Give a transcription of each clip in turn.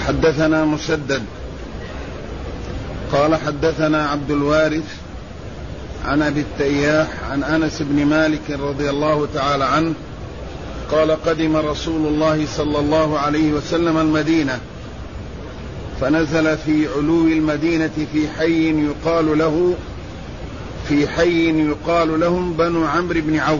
حدثنا مسدد قال حدثنا عبد الوارث عن أبي التياح عن أنس بن مالك رضي الله تعالى عنه قال قدم رسول الله صلى الله عليه وسلم المدينة فنزل في علو المدينة في حي يقال لهم بنو عمرو بن عوف،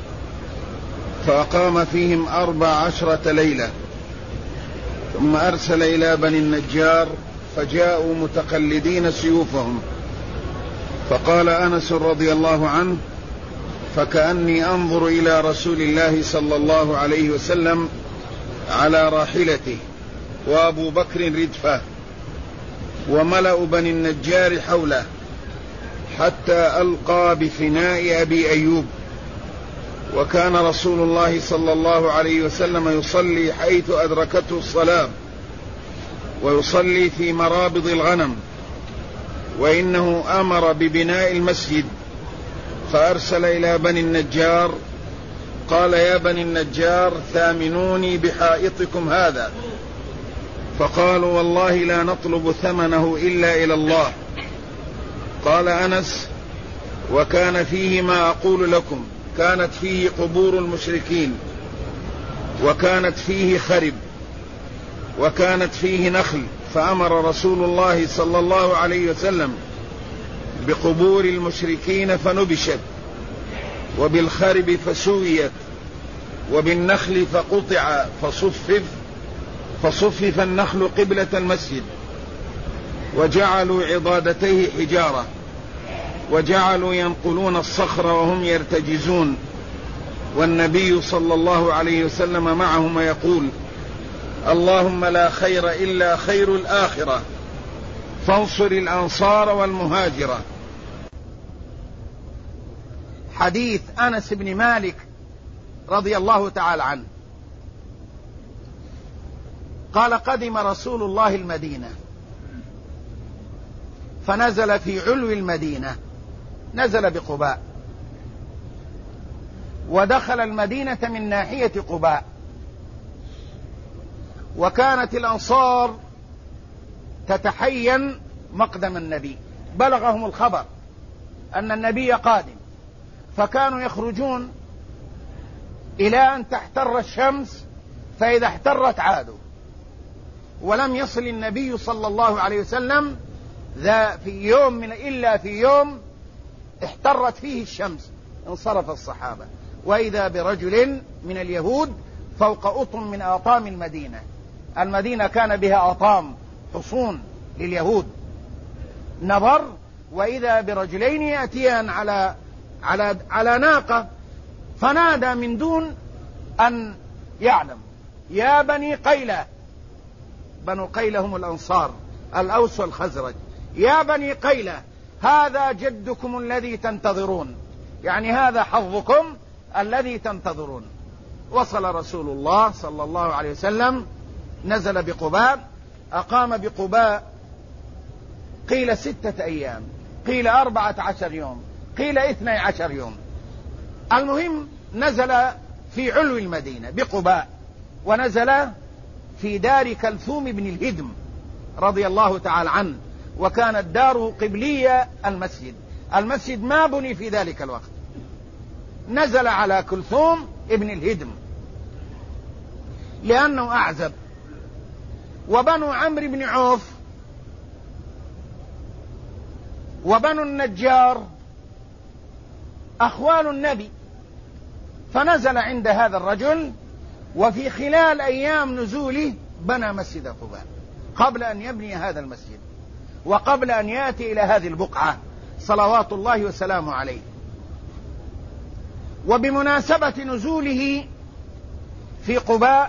فأقام فيهم 14 ليلة، ثم أرسل إلى بني النجار فجاءوا متقلدين سيوفهم، فقال أنس رضي الله عنه فكأني أنظر إلى رسول الله صلى الله عليه وسلم على راحلته وأبو بكر ردفه وملأ بني النجار حوله، حتى ألقى بفناء أبي أيوب. وكان رسول الله صلى الله عليه وسلم يصلي حيث أدركته الصلاة، ويصلي في مرابض الغنم، وإنه أمر ببناء المسجد، فأرسل إلى بني النجار قال يا بني النجار ثامنوني بحائطكم هذا، فقالوا والله لا نطلب ثمنه إلا إلى الله. قال أنس وكان فيه ما أقول لكم، كانت فيه قبور المشركين، وكانت فيه خرب، وكانت فيه نخل، فأمر رسول الله صلى الله عليه وسلم بقبور المشركين فنبشت، وبالخرب فسويت، وبالنخل فقطع فصفف النخل قبلة المسجد، وجعلوا عضادتيه حجارة، وجعلوا ينقلون الصخر وهم يرتجزون، والنبي صلى الله عليه وسلم معهم يقول اللهم لا خير إلا خير الآخرة، فانصر الأنصار والمهاجرة. حديث أنس بن مالك رضي الله تعالى عنه قال قدم رسول الله المدينة فنزل في علو المدينة، نزل بقباء، ودخل المدينة من ناحية قباء، وكانت الأنصار تتحين مقدم النبي، بلغهم الخبر أن النبي قادم، فكانوا يخرجون إلى أن تحتر الشمس، فإذا احترت عادوا، ولم يصل النبي صلى الله عليه وسلم إلا في يوم احترت فيه الشمس انصرف الصحابة، وإذا برجل من اليهود فوق أطم من أطام المدينة. المدينة كان بها أطام حصون لليهود، نظر وإذا برجلين يأتيان على ناقة، فنادى من دون أن يعلم يا بني قيلة، بنو قيلة هم الأنصار الأوس والخزرج، يا بني قيلة هذا جدكم الذي تنتظرون، يعني هذا حظكم الذي تنتظرون. وصل رسول الله صلى الله عليه وسلم، نزل بقباء، أقام بقباء قيل 6 أيام، قيل 14 يوم، قيل 12 يوم. المهم نزل في علو المدينة بقباء، ونزل في دار كلثوم بن الهدم رضي الله تعالى عنه، وكانت داره قبلية المسجد ما بني في ذلك الوقت. نزل على كلثوم ابن الهدم لأنه أعزب. وبنو عمرو بن عوف وبنو النجار أخوال النبي، فنزل عند هذا الرجل، وفي خلال أيام نزوله بنى مسجد قباء قبل أن يبني هذا المسجد، وقبل أن يأتي إلى هذه البقعة صلوات الله وسلامه عليه. وبمناسبة نزوله في قباء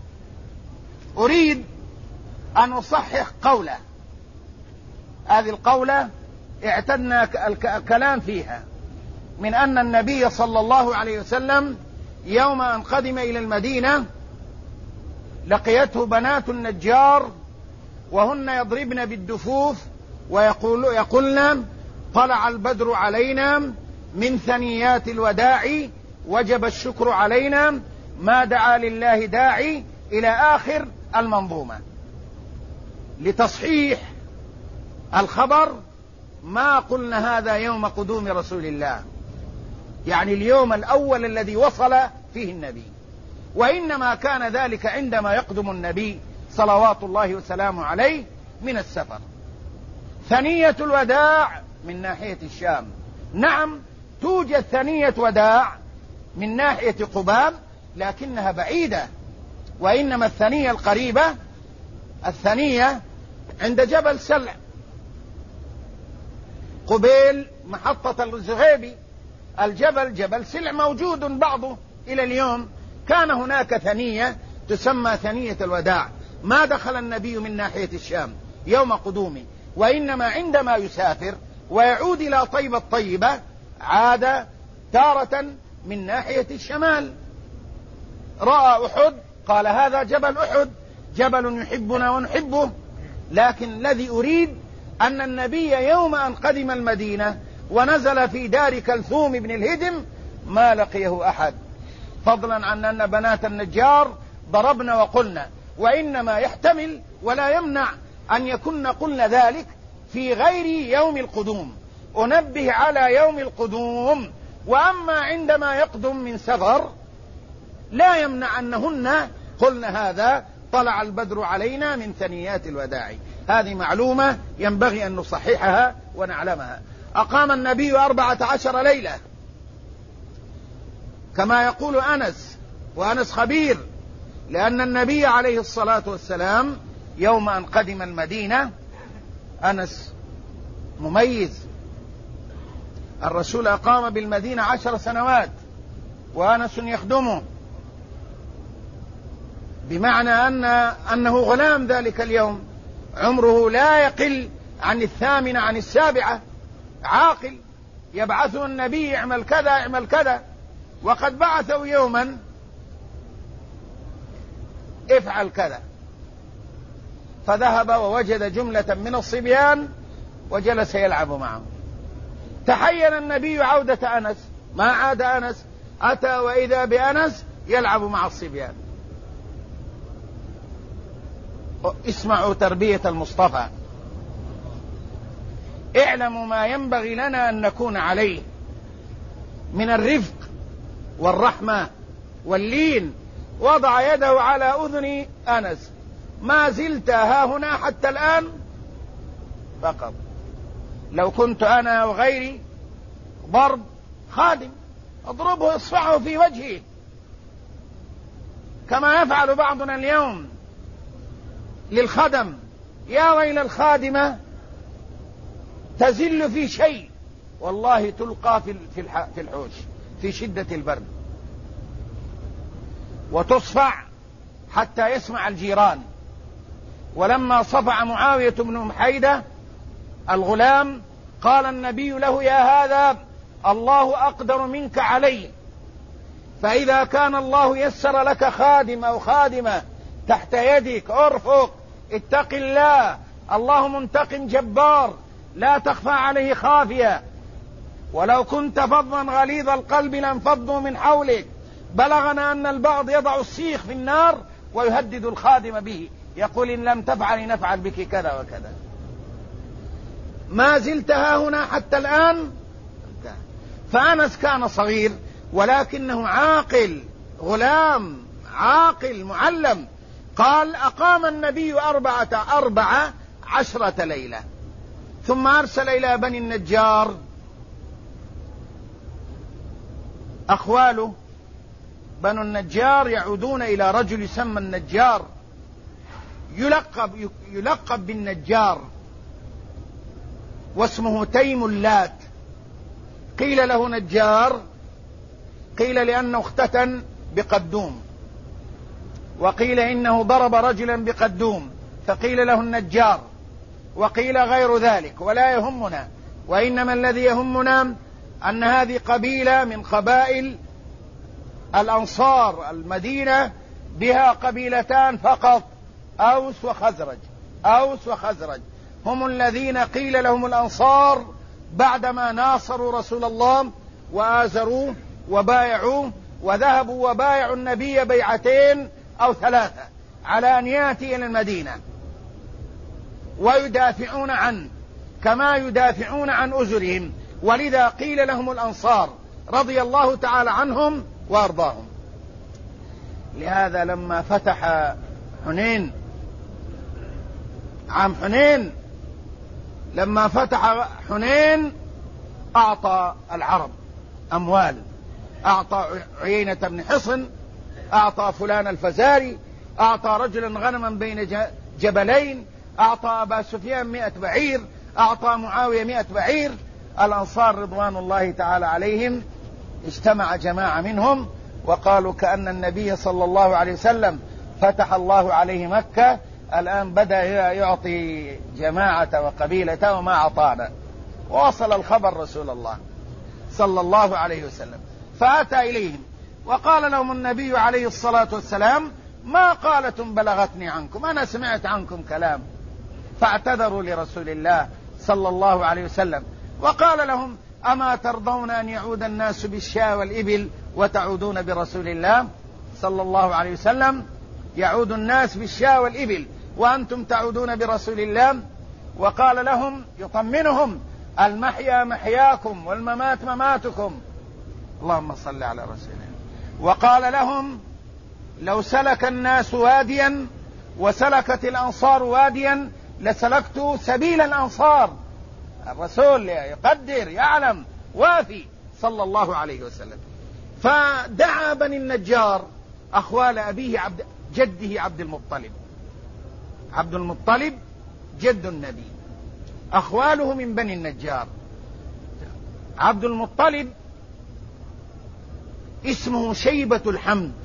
أريد أن أصحح قولة، هذه القولة اعتدنا الكلام فيها، من أن النبي صلى الله عليه وسلم يوم أن قدم إلى المدينة لقيته بنات النجار وهن يضربن بالدفوف ويقولن طلع البدر علينا من ثنيات الوداع وجب الشكر علينا ما دعا لله داعي إلى آخر المنظومة. لتصحيح الخبر ما قلنا هذا يوم قدوم رسول الله، يعني اليوم الأول الذي وصل فيه النبي، وإنما كان ذلك عندما يقدم النبي صلوات الله وسلامه عليه من السفر. ثنية الوداع من ناحية الشام، نعم توجد ثنية وداع من ناحية قباء لكنها بعيدة، وإنما الثنية القريبة الثنية عند جبل سلع قبيل محطة الزغيبي. الجبل جبل سلع موجود بعضه إلى اليوم. كان هناك ثنية تسمى ثنية الوداع. ما دخل النبي من ناحية الشام يوم قدومه، وإنما عندما يسافر ويعود إلى طيبة الطيبة عاد تارة من ناحية الشمال. رأى أحد قال هذا جبل أحد، جبل يحبنا ونحبه. لكن الذي أريد أن النبي يوم أن قدم المدينة ونزل في دار كلثوم بن الهدم ما لقيه أحد، فضلا عن أن بنات النجار ضربنا وقلنا، وإنما يحتمل ولا يمنع أن يكون قلنا ذلك في غير يوم القدوم. أنبه على يوم القدوم، وأما عندما يقدم من سفر لا يمنع أنهن قلنا هذا طلع البدر علينا من ثنيات الوداع. هذه معلومة ينبغي أن نصححها ونعلمها. أقام النبي 14 ليلة كما يقول أنس، وأنس خبير، لأن النبي عليه الصلاة والسلام يوم أن قدم المدينة أنس مميز. الرسول أقام بالمدينة 10 سنوات وأنس يخدمه، بمعنى أنه غلام ذلك اليوم، عمره لا يقل عن 8 عن 7، عاقل. يبعثه النبي اعمل كذا اعمل كذا، وقد بعثه يوما افعل كذا، فذهب ووجد جملة من الصبيان وجلس يلعب معهم. تحين النبي عودة أنس، ما عاد أنس، أتى وإذا بأنس يلعب مع الصبيان. اسمعوا تربية المصطفى، اعلموا ما ينبغي لنا أن نكون عليه من الرفق والرحمة واللين. وضع يده على أذن أنس، ما زلت ها هنا حتى الآن فقط. لو كنت أنا وغيري ضرب خادم اضربه اصفعه في وجهه كما يفعل بعضنا اليوم للخدم. يا ويل الخادمة تزل في شيء والله تلقى في الحوش في شدة البرد، وتصفع حتى يسمع الجيران. ولما صفع معاوية بن محيدة الغلام قال النبي له يا هذا الله أقدر منك علي، فإذا كان الله يسر لك خادم أو خادمة تحت يدك ارفق، اتق الله، الله منتقم جبار لا تخفى عليه خافية. ولو كنت فظا غليظ القلب لانفضوا من حولك. بلغنا أن البعض يضع السيخ في النار ويهدد الخادم به، يقول إن لم تفعل نفعل بك كذا وكذا. ما زلت ها هنا حتى الآن. فأنس كان صغير ولكنه عاقل، غلام عاقل معلم. قال أقام النبي 14 ليلة، ثم أرسل إلى بني النجار أخواله. بنو النجار يعودون إلى رجل يسمى النجار، يلقب بالنجار، واسمه تيم اللات. قيل له نجار، قيل لأنه اختتن بقدوم، وقيل إنه ضرب رجلا بقدوم فقيل له النجار، وقيل غير ذلك، ولا يهمنا. وإنما الذي يهمنا أن هذه قبيلة من قبائل الأنصار. المدينة بها قبيلتان فقط، أوس وخزرج. أوس وخزرج هم الذين قيل لهم الأنصار بعدما ناصروا رسول الله وآزروه وبايعوه، وذهبوا وبايعوا النبي بيعتين أو 3 على أن يأتي إلى المدينة. ويدافعون عنه كما يدافعون عن أزرهم، ولذا قيل لهم الأنصار رضي الله تعالى عنهم وأرضاهم. لهذا لما فتح حنين، عام حنين، لما فتح حنين أعطى العرب أموال، أعطى عيينة بن حصن، أعطى فلان الفزاري، أعطى رجلا غنما بين جبلين، أعطى أبا سفيان 100 بعير، أعطى معاوية 100 بعير. الأنصار رضوان الله تعالى عليهم اجتمع جماعة منهم وقالوا كأن النبي صلى الله عليه وسلم فتح الله عليه مكة، الآن بدأ يعطي جماعة وقبيلة وما أعطانا. ووصل الخبر رسول الله صلى الله عليه وسلم، فأتى إليهم وقال لهم النبي عليه الصلاة والسلام: ما قالتم بلغتني عنكم، أنا سمعت عنكم كلام. فاعتذروا لرسول الله صلى الله عليه وسلم، وقال لهم: أما ترضون أن يعود الناس بالشاة والإبل وتعودون برسول الله صلى الله عليه وسلم؟ يعود الناس بالشاة والإبل وأنتم تعودون برسول الله. وقال لهم يطمنهم: المحيا محياكم والممات مماتكم. اللهم صل على رسولنا. وقال لهم: لو سلك الناس واديا وسلكت الأنصار واديا لسلكت سبيل الأنصار. الرسول يقدر، يعلم، وافي صلى الله عليه وسلم. فدعا بني النجار أخوال أبيه جده عبد المطلب. عبد المطلب جد النبي، أخواله من بني النجار. عبد المطلب اسمه شيبة الحمد،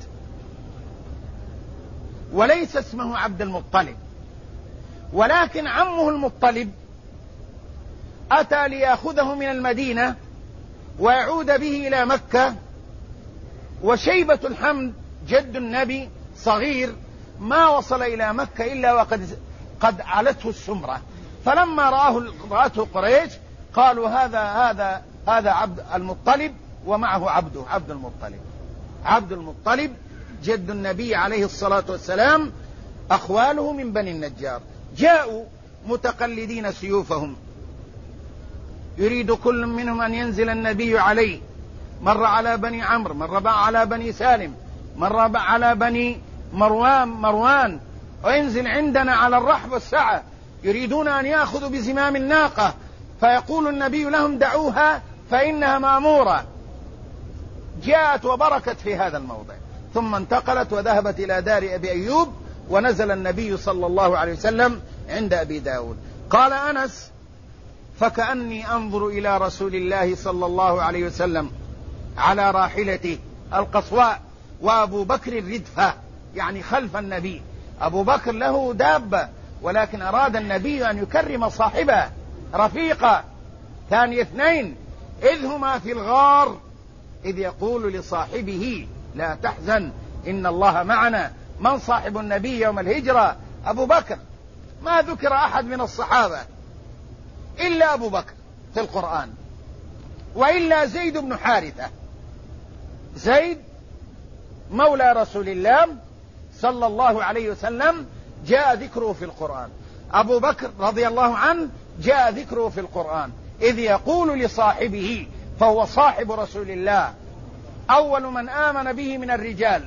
وليس اسمه عبد المطلب، ولكن عمه المطلب أتى ليأخذه من المدينة ويعود به إلى مكة، وشيبة الحمد جد النبي صغير ما وصل إلى مكة إلا وقد علته السمرة. فلما رأته قريش قالوا هذا عبد المطلب ومعه عبده عبد المطلب. عبد المطلب جد النبي عليه الصلاة والسلام، أخواله من بني النجار. جاءوا متقلدين سيوفهم، يريد كل منهم أن ينزل النبي عليه. مر على بني عمرو، مر على بني سالم، مر على بني مروان، وينزل عندنا على الرحب والسعة، يريدون أن يأخذوا بزمام الناقة، فيقول النبي لهم: دعوها فإنها مأمورة. جاءت وبركت في هذا الموضع، ثم انتقلت وذهبت إلى دار أبي أيوب، ونزل النبي صلى الله عليه وسلم عند أبي داود. قال أنس: فكأني أنظر إلى رسول الله صلى الله عليه وسلم على راحلته القصواء، وأبو بكر الردفة، يعني خلف النبي. أبو بكر له دابة، ولكن أراد النبي أن يكرم صاحبه رفيقا. ثاني اثنين إذ هما في الغار إذ يقول لصاحبه: لا تحزن إن الله معنا. من صاحب النبي يوم الهجرة؟ أبو بكر. ما ذكر أحد من الصحابة إلا أبو بكر في القرآن، وإلا زيد بن حارثة. زيد مولى رسول الله صلى الله عليه وسلم جاء ذكره في القرآن. أبو بكر رضي الله عنه جاء ذكره في القرآن إذ يقول لصاحبه، فهو صاحب رسول الله، أول من آمن به من الرجال،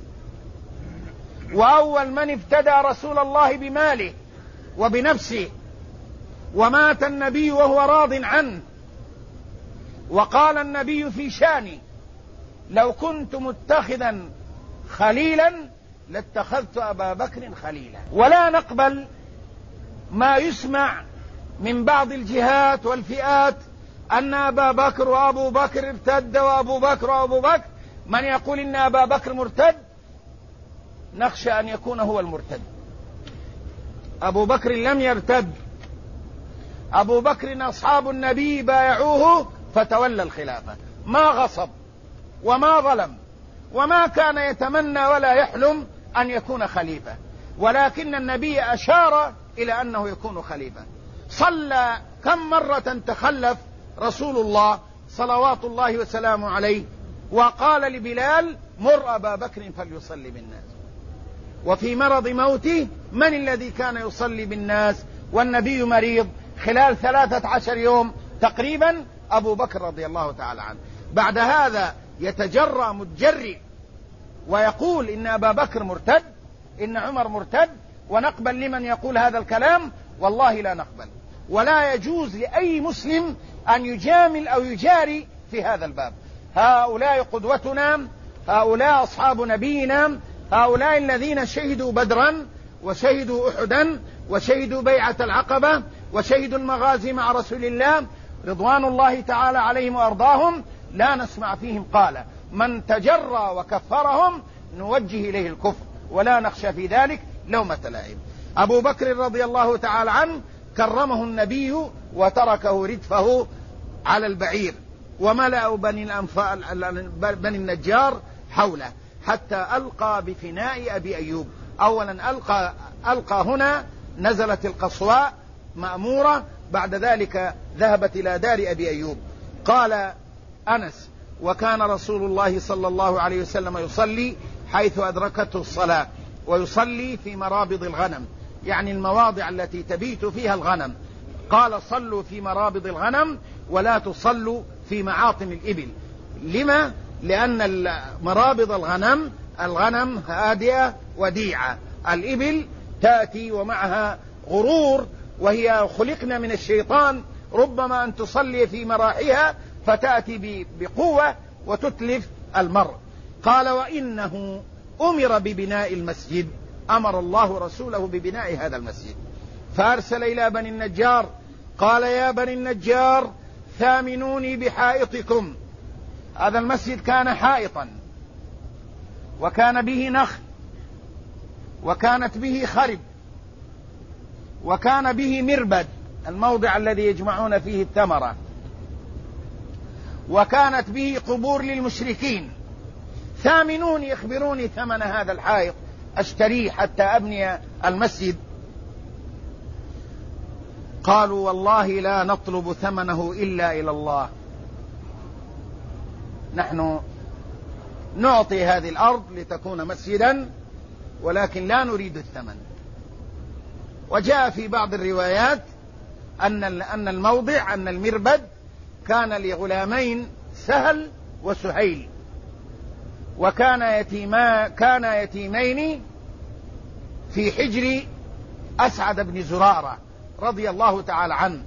وأول من افتدى رسول الله بماله وبنفسه، ومات النبي وهو راض عنه. وقال النبي في شاني: لو كنت متخذا خليلا لاتخذت أبا بكر خليلا. ولا نقبل ما يسمع من بعض الجهات والفئات أن أبا بكر وأبو بكر ارتد وأبو بكر وأبو بكر. من يقول إن أبا بكر مرتد نخشى أن يكون هو المرتد. أبو بكر لم يرتد، أبو بكر أصحاب النبي بايعوه فتولى الخلافة، ما غصب وما ظلم، وما كان يتمنى ولا يحلم أن يكون خليفة، ولكن النبي أشار إلى أنه يكون خليفة. صلى كم مرة تخلف رسول الله صلوات الله وسلامه عليه، وقال لبلال: مر أبا بكر فليصلي بالناس. وفي مرض موته من الذي كان يصلي بالناس والنبي مريض خلال 13 يوم تقريبا أبو بكر رضي الله تعالى عنه. بعد هذا يتجرأ متجرئ ويقول إن أبا بكر مرتد، إن عمر مرتد، ونقبل لمن يقول هذا الكلام؟ والله لا نقبل. ولا يجوز لأي مسلم أن يجامل أو يجاري في هذا الباب. هؤلاء قدوتنا، هؤلاء أصحاب نبينا، هؤلاء الذين شهدوا بدرا وشهدوا أحدا وشهدوا بيعة العقبة وشهدوا المغازي مع رسول الله رضوان الله تعالى عليهم وأرضاهم، لا نسمع فيهم قال من تجرى وكفرهم نوجه إليه الكفر، ولا نخشى في ذلك لومة لائم. أبو بكر رضي الله تعالى عنه كرمه النبي وتركه ردفه على البعير، وملأ بني النجار حوله حتى ألقى بفناء أبي أيوب. أولا ألقى هنا، نزلت القصواء مأمورة، بعد ذلك ذهبت إلى دار أبي أيوب. قال أنس: وكان رسول الله صلى الله عليه وسلم يصلي حيث أدركته الصلاة، ويصلي في مرابض الغنم، يعني المواضع التي تبيت فيها الغنم. قال: صلوا في مرابض الغنم ولا تصلوا في معاطم الإبل. لما؟ لأن مرابض الغنم هادئة وديعة، الإبل تأتي ومعها غرور، وهي خلقنا من الشيطان، ربما أن تصلي في مراحها فتأتي بقوة وتتلف المرء. قال: وإنه أمر ببناء المسجد، أمر الله رسوله ببناء هذا المسجد، فأرسل إلى بني النجار قال: يا بني النجار ثامنوني بحائطكم. هذا المسجد كان حائطا، وكان به نخل، وكانت به خرب، وكان به مربد، الموضع الذي يجمعون فيه الثمرة، وكانت به قبور للمشركين. ثامنوني، اخبروني ثمن هذا الحائط أشتريه حتى أبني المسجد. قالوا: والله لا نطلب ثمنه إلا إلى الله، نحن نعطي هذه الأرض لتكون مسجدا ولكن لا نريد الثمن. وجاء في بعض الروايات أن الموضع، أن المربد كان لغلامين سهل وسهيل، وكان يتيمين في حجر أسعد بن زرارة رضي الله تعالى عنه.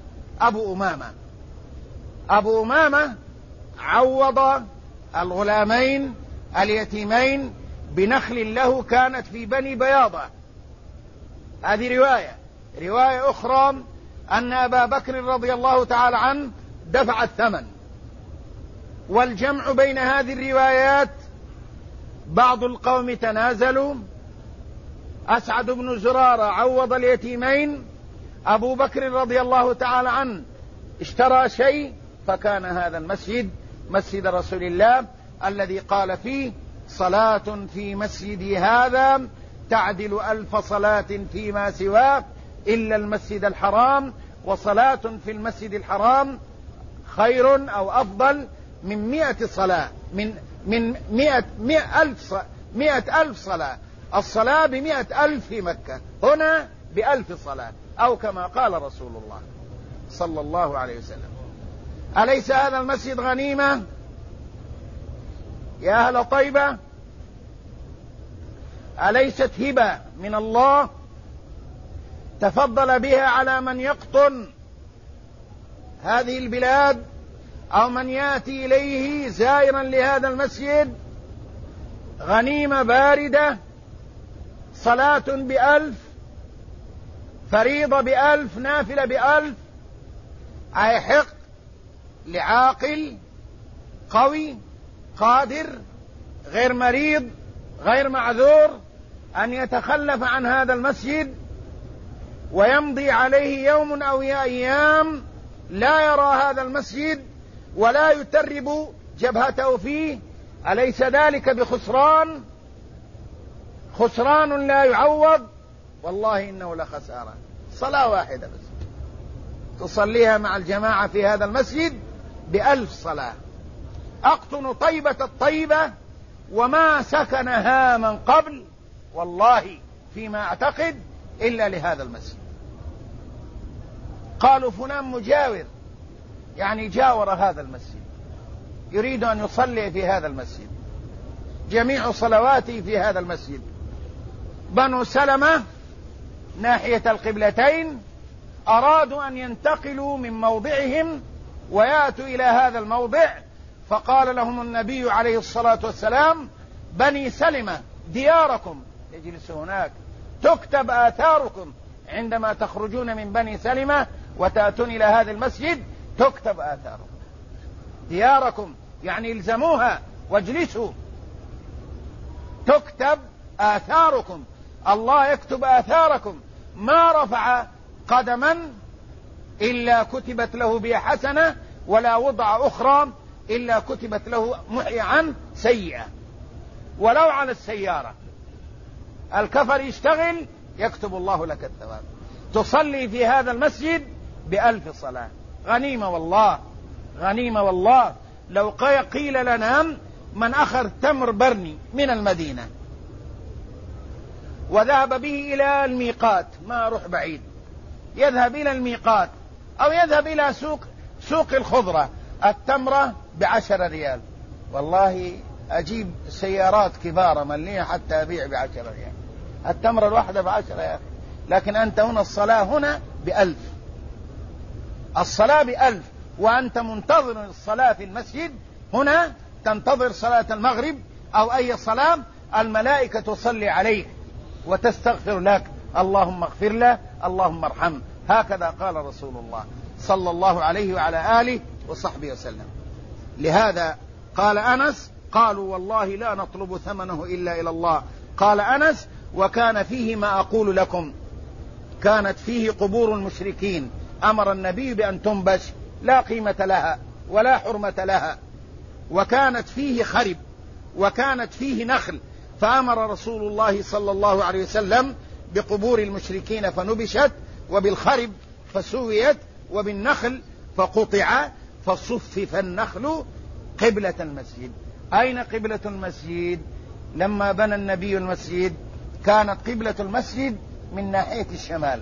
أبو أمامة عوض الغلامين اليتيمين بنخل له كانت في بني بياضة. هذه رواية أخرى أن أبا بكر رضي الله تعالى عنه دفع الثمن. والجمع بين هذه الروايات، بعض القوم تنازلوا، أسعد بن زرارة عوض اليتيمين، أبو بكر رضي الله تعالى عنه اشترى شيء، فكان هذا المسجد مسجد رسول الله الذي قال فيه: صلاة في مسجدي هذا تعدل 1000 صلاة فيما سواه إلا المسجد الحرام، وصلاة في المسجد الحرام خير أو أفضل من 100 صلاة، من 100,000 صلاة. الصلاة ب100,000 في مكة، هنا ب1000 صلاة، أو كما قال رسول الله صلى الله عليه وسلم. أليس هذا المسجد غنيمة يا أهل طيبة؟ أليست هبة من الله تفضل بها على من يقطن هذه البلاد أو من يأتي إليه زائرا لهذا المسجد؟ غنيمة باردة، صلاة ب1000، فريضة ب1000، نافلة ب1000. أيحق لعاقل قوي قادر غير مريض غير معذور أن يتخلف عن هذا المسجد ويمضي عليه يوم أو أيام لا يرى هذا المسجد ولا يترب جبهته فيه؟ أليس ذلك بخسران؟ خسران لا يعوض، والله إنه لخسارة. صلاة واحدة بس تصليها مع الجماعة في هذا المسجد ب1000 صلاة. أقطن طيبة الطيبة وما سكنها من قبل والله فيما أعتقد إلا لهذا المسجد. قالوا فلان مجاور، يعني جاور هذا المسجد، يريد أن يصلي في هذا المسجد، جميع صلواته في هذا المسجد. بنو سلمة ناحية القبلتين أرادوا أن ينتقلوا من موضعهم ويأتوا إلى هذا الموضع، فقال لهم النبي عليه الصلاة والسلام: بني سلمة دياركم، اجلسوا هناك، تكتب آثاركم عندما تخرجون من بني سلمة وتأتون إلى هذا المسجد، تكتب آثاركم. دياركم يعني الزموها واجلسوا، تكتب آثاركم، الله يكتب آثاركم. ما رفع قدما إلا كتبت له بها حسنة، ولا وضع أخرى إلا كتبت له محي عن سيئة. ولو على السيارة الكفر يشتغل يكتب الله لك الثواب. تصلي في هذا المسجد ب1000 صلاة. غنيمة والله، غنيمة والله. لو قيل لنا من أخذ تمر برني من المدينة وذهب به إلى الميقات، ما أروح بعيد، يذهب إلى الميقات أو يذهب إلى سوق الخضرة، التمرة ب10 ريال، والله أجيب سيارات كبارة ملية حتى أبيع ب10 ريال، التمرة الواحدة ب10 يا أخي. لكن أنت هنا الصلاة هنا ب1000، الصلاة ب1000، وأنت منتظر الصلاة في المسجد. هنا تنتظر صلاة المغرب أو أي صلاة، الملائكة تصلي عليك وتستغفر لك، اللهم اغفر له، اللهم ارحمه. هكذا قال رسول الله صلى الله عليه وعلى آله وصحبه وسلم. لهذا قال أنس: قالوا والله لا نطلب ثمنه إلا إلى الله. قال أنس: وكان فيه ما أقول لكم، كانت فيه قبور المشركين أمر النبي بأن تنبش، لا قيمة لها ولا حرمة لها، وكانت فيه خرب، وكانت فيه نخل، فأمر رسول الله صلى الله عليه وسلم بقبور المشركين فنبشت، وبالخرب فسويت، وبالنخل فقطع، فصفف النخل قبلة المسجد. أين قبلة المسجد؟ لما بنى النبي المسجد كانت قبلة المسجد من ناحية الشمال،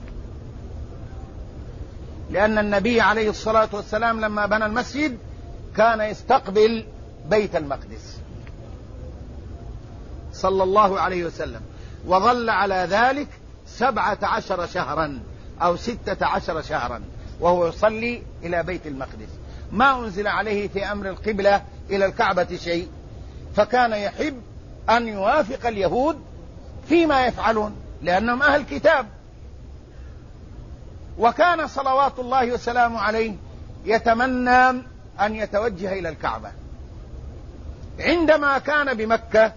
لأن النبي عليه الصلاة والسلام لما بنى المسجد كان يستقبل بيت المقدس صلى الله عليه وسلم، وظل على ذلك 17 شهرا أو 16 شهرا وهو يصلي إلى بيت المقدس. ما أنزل عليه في أمر القبلة إلى الكعبة شيء، فكان يحب أن يوافق اليهود فيما يفعلون لأنهم أهل كتاب. وكان صلوات الله وسلامه عليه يتمنى أن يتوجه إلى الكعبة. عندما كان بمكة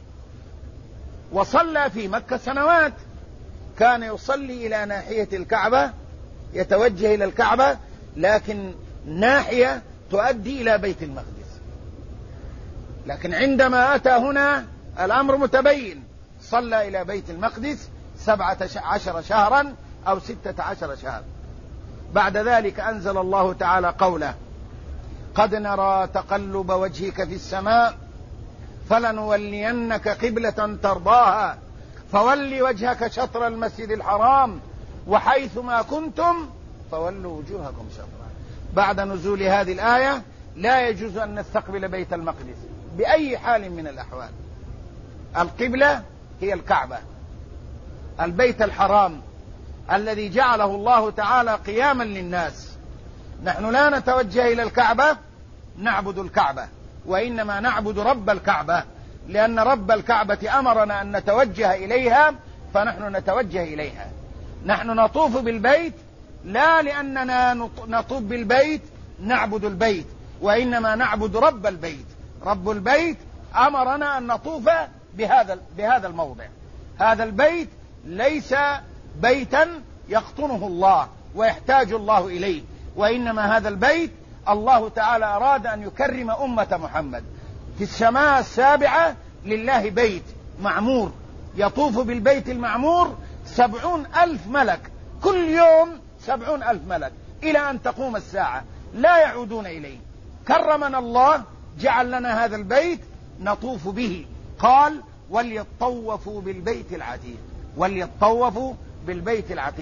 وصلى في مكة سنوات، كان يصلي إلى ناحية الكعبة، يتوجه إلى الكعبة، لكن ناحية تؤدي إلى بيت المقدس. لكن عندما أتى هنا الأمر متبين، صلى إلى بيت المقدس 17 شهرا أو 16 شهرا. بعد ذلك أنزل الله تعالى قوله: قد نرى تقلب وجهك في السماء فلنولينك قبلة ترضاها فول وجهك شطر المسجد الحرام وحيث ما كنتم فولوا وجوهكم شطره. بعد نزول هذه الآية لا يجوز أن نستقبل بيت المقدس بأي حال من الأحوال. القبلة هي الكعبة، البيت الحرام الذي جعله الله تعالى قياما للناس. نحن لا نتوجه إلى الكعبة نعبد الكعبة، وإنما نعبد رب الكعبة، لأن رب الكعبة أمرنا أن نتوجه إليها، فنحن نتوجه إليها. نحن نطوف بالبيت لا لأننا نطوف بالبيت نعبد البيت، وإنما نعبد رب البيت. رب البيت أمرنا أن نطوف بهذا الموضع. هذا البيت ليس بيتا يقطنه الله ويحتاج الله إليه، وإنما هذا البيت الله تعالى أراد أن يكرم أمة محمد. في السماء السابعة لله بيت معمور، يطوف بالبيت المعمور 70,000 ملك كل يوم، 70,000 ملك إلى أن تقوم الساعة لا يعودون إليه. كرمنا الله، جعل لنا هذا البيت نطوف به. قال: وليطوفوا بالبيت العتيق، وليطوفوا بالبيت العتيق.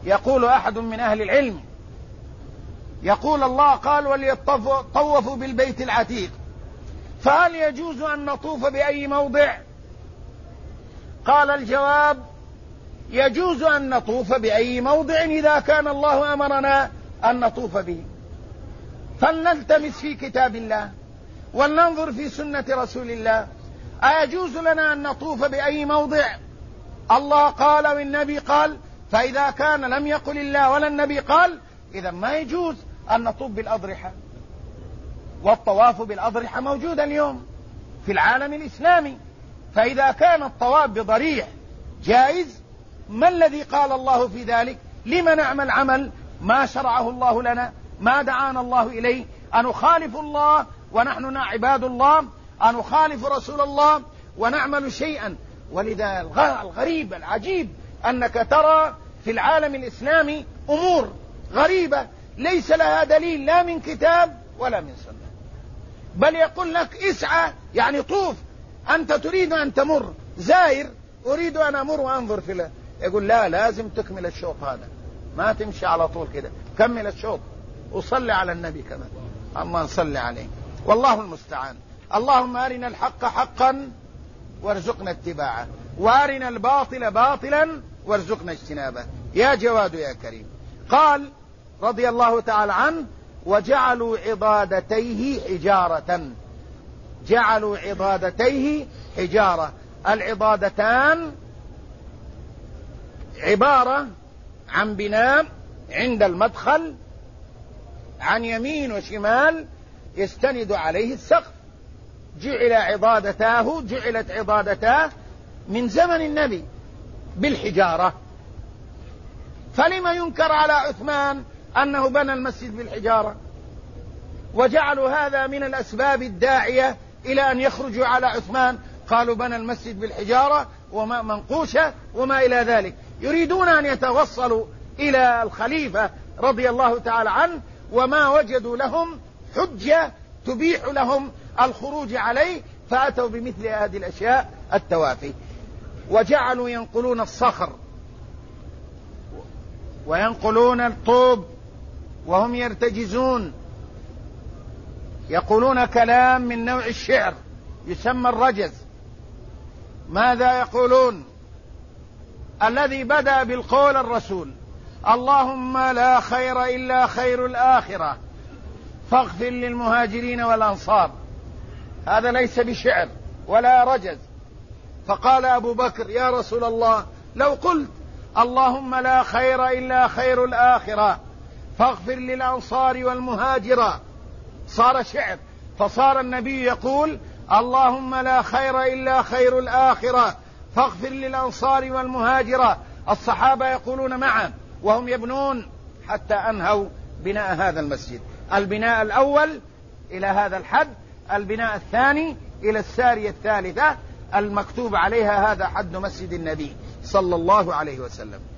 يقول أحد من أهل العلم، يقول الله قال وليطوفوا بالبيت العتيق، فهل يجوز أن نطوف بأي موضع؟ قال الجواب يجوز أن نطوف بأي موضع إذا كان الله أمرنا أن نطوف به، فلنلتمس في كتاب الله ولننظر في سنة رسول الله، أيجوز لنا أن نطوف بأي موضع؟ الله قال والنبي قال، فإذا كان لم يقل الله ولا النبي قال إذا ما يجوز أن نطوف بالأضرحة. والطواف بالأضرحة موجود اليوم في العالم الإسلامي، فإذا كان الطواف بضريح جائز، ما الذي قال الله في ذلك؟ لما نعمل عمل ما شرعه الله لنا، ما دعانا الله إليه؟ أنخالف الله ونحن عباد الله؟ أنخالف رسول الله ونعمل شيئا؟ ولذا الغريب العجيب أنك ترى في العالم الإسلامي أمور غريبة ليس لها دليل لا من كتاب ولا من سنة، بل يقول لك اسعى يعني طوف، أنت تريد أن تمر زائر، أريد أن أمر وأنظر في الله، يقول لا لازم تكمل الشوط هذا، ما تمشي على طول كده، كمل الشوط وصلي على النبي كمان، اللهم صل عليه. والله المستعان. اللهم أرنا الحق حقا وارزقنا اتباعه، وأرنا الباطل باطلا وارزقنا اجتنابه، يا جواد يا كريم. قال رضي الله تعالى عنه وجعلوا عضادتيه حجارة، جعلوا عضادتيه حجارة. العضادتان عبارة عن بناء عند المدخل عن يمين وشمال يستند عليه السقف، جعلت عضادتاه من زمن النبي بالحجارة، فلما ينكر على عثمان أنه بنى المسجد بالحجارة؟ وجعلوا هذا من الأسباب الداعية إلى أن يخرجوا على عثمان، قالوا بنى المسجد بالحجارة وما منقوشة وما إلى ذلك، يريدون أن يتوصلوا إلى الخليفة رضي الله تعالى عنه، وما وجدوا لهم حجة تبيح لهم الخروج عليه، فأتوا بمثل هذه الأشياء التوافه. وجعلوا ينقلون الصخر وينقلون الطوب وهم يرتجزون، يقولون كلام من نوع الشعر يسمى الرجز. ماذا يقولون؟ الذي بدأ بالقول الرسول اللهم لا خير إلا خير الآخرة فاغفر للمهاجرين والأنصار، هذا ليس بشعر ولا رجز. فقال أبو بكر يا رسول الله لو قلت اللهم لا خير إلا خير الآخرة فاغفر للأنصار والمهاجرة صار شعر، فصار النبي يقول اللهم لا خير إلا خير الآخرة فاغفر للأنصار والمهاجرة. الصحابة يقولون معا وهم يبنون حتى أنهوا بناء هذا المسجد، البناء الأول إلى هذا الحد، البناء الثاني إلى السارية الثالثة المكتوب عليها هذا حد مسجد النبي صلى الله عليه وسلم.